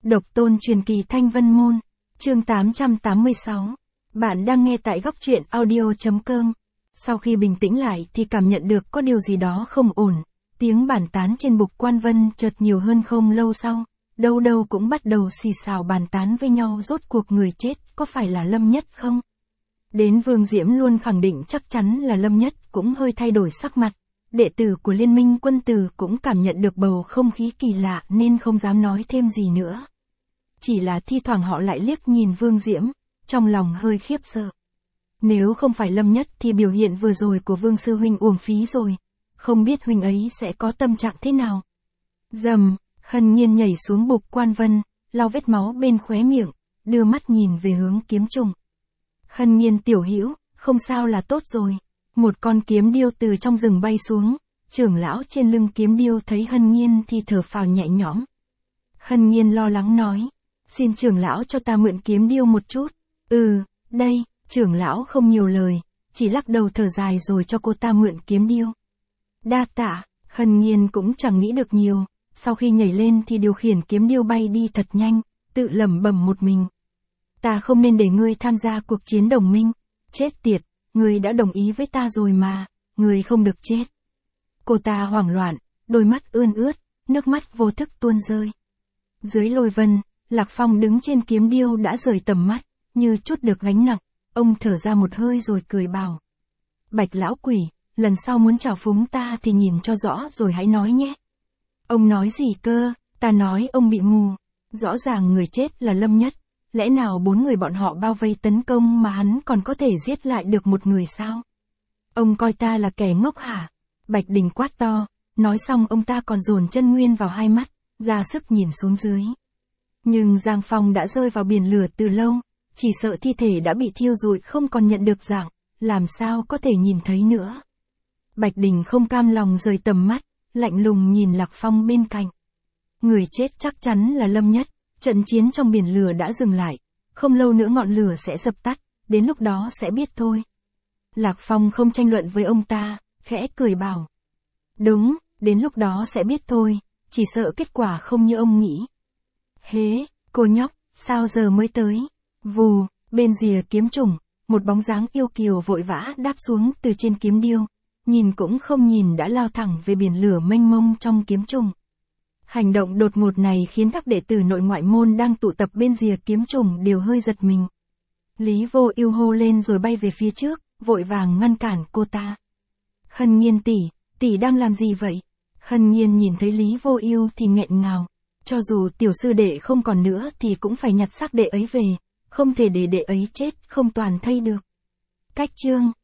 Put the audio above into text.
Độc tôn truyền kỳ Thanh Vân Môn, chương 886. Bạn đang nghe tại góc truyện audio.com. Sau khi bình tĩnh lại thì cảm nhận được có điều gì đó không ổn, tiếng bàn tán trên bục Quan Vân chợt nhiều hơn không lâu sau, đâu đâu cũng bắt đầu xì xào bàn tán với nhau rốt cuộc người chết có phải là Lâm Nhất không? Đến Vương Diễm luôn khẳng định chắc chắn là Lâm Nhất cũng hơi thay đổi sắc mặt. Đệ tử của Liên minh Quân Tử cũng cảm nhận được bầu không khí kỳ lạ nên không dám nói thêm gì nữa. Chỉ là thi thoảng họ lại liếc nhìn Vương Diễm, trong lòng hơi khiếp sợ. Nếu không phải Lâm Nhất thì biểu hiện vừa rồi của Vương Sư Huynh uổng phí rồi, không biết Huynh ấy sẽ có tâm trạng thế nào. Rầm, Hân Nhiên nhảy xuống bục Quan Vân, lau vết máu bên khóe miệng, đưa mắt nhìn về hướng kiếm trùng. Hân Nhiên tiểu hữu, không sao là tốt rồi. Một con kiếm điêu từ trong rừng bay xuống, trưởng lão trên lưng kiếm điêu thấy Hân Nhiên thì thở phào nhẹ nhõm. Hân Nhiên lo lắng nói, xin trưởng lão cho ta mượn kiếm điêu một chút. Đây, trưởng lão không nhiều lời, chỉ lắc đầu thở dài rồi cho cô ta mượn kiếm điêu. Đa tạ, Hân Nhiên cũng chẳng nghĩ được nhiều, sau khi nhảy lên thì điều khiển kiếm điêu bay đi thật nhanh, tự lẩm bẩm một mình. Ta không nên để ngươi tham gia cuộc chiến đồng minh, chết tiệt. Ngươi đã đồng ý với ta rồi mà, ngươi không được chết. Cô ta hoảng loạn, đôi mắt ươn ướt, nước mắt vô thức tuôn rơi. Dưới lôi vân, Lạc Phong đứng trên kiếm điêu đã rời tầm mắt, như chút được gánh nặng, ông thở ra một hơi rồi cười bảo. Bạch lão quỷ, lần sau muốn chào phúng ta thì nhìn cho rõ rồi hãy nói nhé. Ông nói gì cơ, ta nói ông bị mù, rõ ràng người chết là Lâm Nhất. Lẽ nào 4 người bọn họ bao vây tấn công mà hắn còn có thể giết lại được một người sao? Ông coi ta là kẻ ngốc hả? Bạch Đình quát to, nói xong ông ta còn dồn chân nguyên vào hai mắt, ra sức nhìn xuống dưới. Nhưng Giang Phong đã rơi vào biển lửa từ lâu, chỉ sợ thi thể đã bị thiêu rụi không còn nhận được dạng, làm sao có thể nhìn thấy nữa. Bạch Đình không cam lòng rời tầm mắt, lạnh lùng nhìn Lạc Phong bên cạnh. Người chết chắc chắn là Lâm Nhất. Trận chiến trong biển lửa đã dừng lại, không lâu nữa ngọn lửa sẽ dập tắt, đến lúc đó sẽ biết thôi. Lạc Phong không tranh luận với ông ta, khẽ cười bảo. Đúng, đến lúc đó sẽ biết thôi, chỉ sợ kết quả không như ông nghĩ. Hế, cô nhóc, sao giờ mới tới? Vù, bên rìa kiếm trùng, một bóng dáng yêu kiều vội vã đáp xuống từ trên kiếm điêu, nhìn cũng không nhìn đã lao thẳng về biển lửa mênh mông trong kiếm trùng. Hành động đột ngột này khiến các đệ tử nội ngoại môn đang tụ tập bên rìa kiếm trùng đều hơi giật mình. Lý Vô Ưu hô lên rồi bay về phía trước, vội vàng ngăn cản cô ta. Hân Nhiên tỷ đang làm gì vậy? Hân Nhiên nhìn thấy Lý Vô Ưu thì nghẹn ngào. Cho dù tiểu sư đệ không còn nữa thì cũng phải nhặt xác đệ ấy về, không thể để đệ ấy chết không toàn thây được. Cách chương